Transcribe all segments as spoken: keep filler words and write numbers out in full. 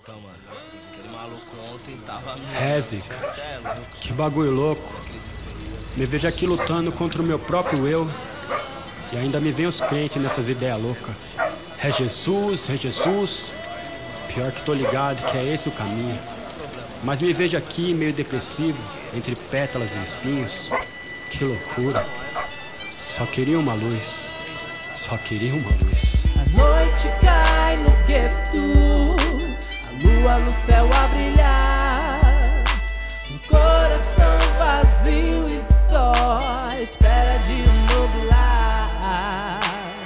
Então, mano, aquele maluco ontem tava... É, Zica, que bagulho louco. Me vejo aqui lutando contra o meu próprio eu. E ainda me vem os crentes nessas ideias loucas. É Jesus, é Jesus. Pior que tô ligado que é esse o caminho. Mas me vejo aqui meio depressivo, entre pétalas e espinhos. Que loucura. Só queria uma luz. Só queria uma luz. A noite cai no gueto, a lua no céu a brilhar, um coração vazio e só à espera de um novo lar.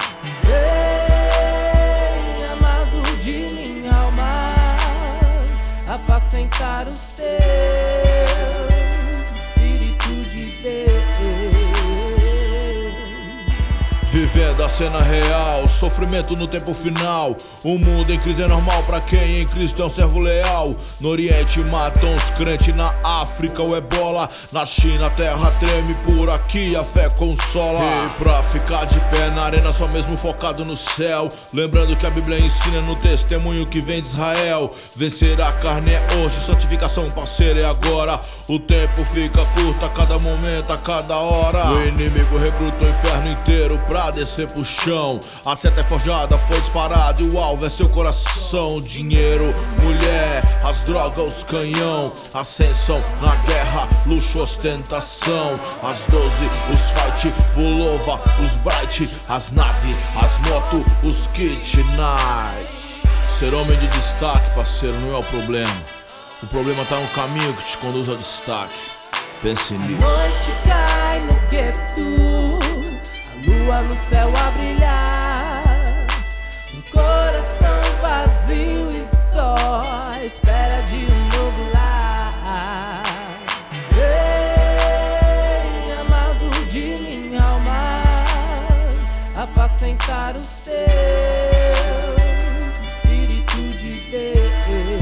Vem, amado de minha alma, apacentar os teus, Espírito de Deus. Vivendo a cena real, sofrimento no tempo final. O mundo em crise é normal pra quem em Cristo é um servo leal. No Oriente matam os crentes, na África o ebola, na China a terra treme, por aqui a fé consola. E pra ficar de pé na arena só mesmo focado no céu, lembrando que a Bíblia ensina no testemunho que vem de Israel. Vencer a carne é hoje, santificação parceira é agora. O tempo fica curto a cada momento, a cada hora. O inimigo recruta o inferno inteiro pra descer pro chão. A seta é forjada, foi disparada e o alvo é seu coração. Dinheiro, mulher, as drogas, os canhão, ascensão na guerra, luxo, ostentação. As doze, os fight, pulova, os bright, as nave, as moto, os kit night. Ser homem de destaque, parceiro, não é o problema. O problema tá no caminho que te conduz ao destaque. Pense nisso. A noite cai no gueto, lua no céu a brilhar, um coração vazio e só à espera de um novo lar. Vem, amado de minha alma, apacentar os teus, Espírito de Deus.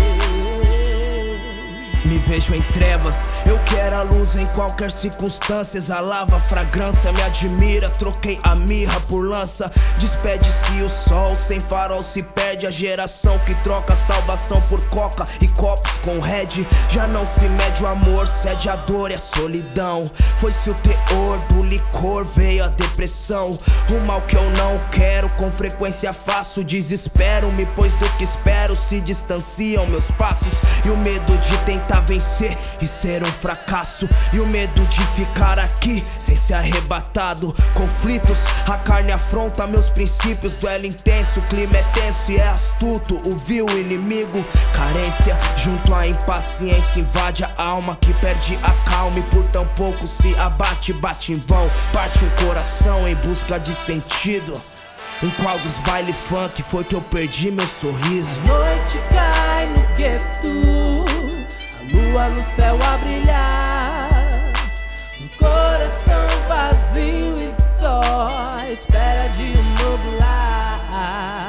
Me vejo em trevas, eu quero a luz em qualquer circunstância. Exalava a fragrância, me admira, troquei a mirra por lança. Despede-se o sol, sem farol se perde a geração que troca salvação por coca e copos com red. Já não se mede o amor, cede a dor e a solidão. Foi-se o teor do licor, veio a depressão. O mal que eu não quero, com frequência faço desespero-me, pois do que espero se distanciam meus passos. E o medo de tentar vencer e ser um fracasso, e o medo de ficar aqui sem ser arrebatado. Conflitos, a carne afronta meus princípios. Duelo intenso, o clima é tenso e é astuto o vil inimigo. Carência junto à impaciência invade a alma, que perde a calma e por tão pouco se abate. Bate em vão, parte um coração em busca de sentido. Em qual dos baile funk foi que eu perdi meu sorriso? A noite cai no gueto, lua no céu a brilhar, um coração vazio e só à espera de um novo lar.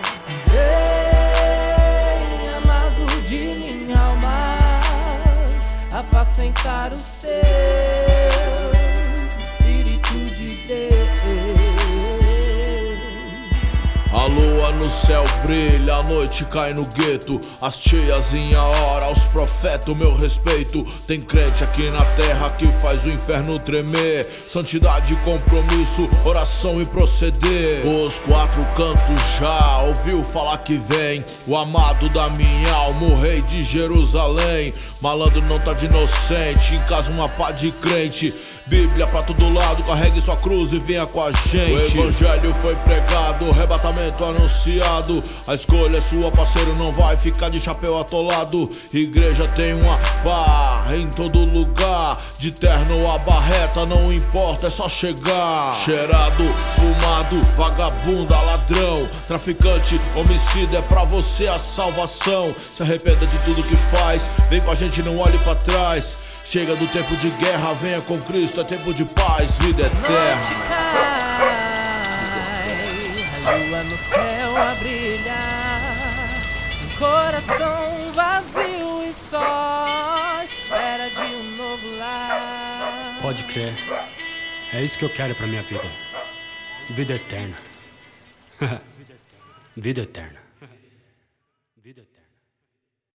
Vem, amado de minha alma, apacentar os teus, Espírito de Deus. A lua no céu brilha, a noite cai no gueto. As tiazinha ora, aos profetas o meu respeito. Tem crente aqui na terra que faz o inferno tremer. Santidade, compromisso, oração e proceder. Os quatro cantos já ouviu falar que vem o amado da minha alma, o rei de Jerusalém. Malandro não tá de inocente, em casa uma pá de crente. Bíblia pra todo lado, carregue sua cruz e venha com a gente. O evangelho foi pregado, o arrebatamento anunciado. A escolha é sua, parceiro, não vai ficar de chapéu atolado. Igreja tem uma barra em todo lugar, de terno a barreta, não importa, é só chegar. Cheirado, fumado, vagabunda, ladrão, traficante, homicida, é pra você a salvação. Se arrependa de tudo que faz, vem com a gente, não olhe pra trás. Chega do tempo de guerra, venha com Cristo, é tempo de paz, vida eterna. A lua no céu a brilhar, um coração vazio e só à espera de um novo lar. Pode crer. É isso que eu quero pra minha vida. Vida eterna. Vida eterna. Vida eterna.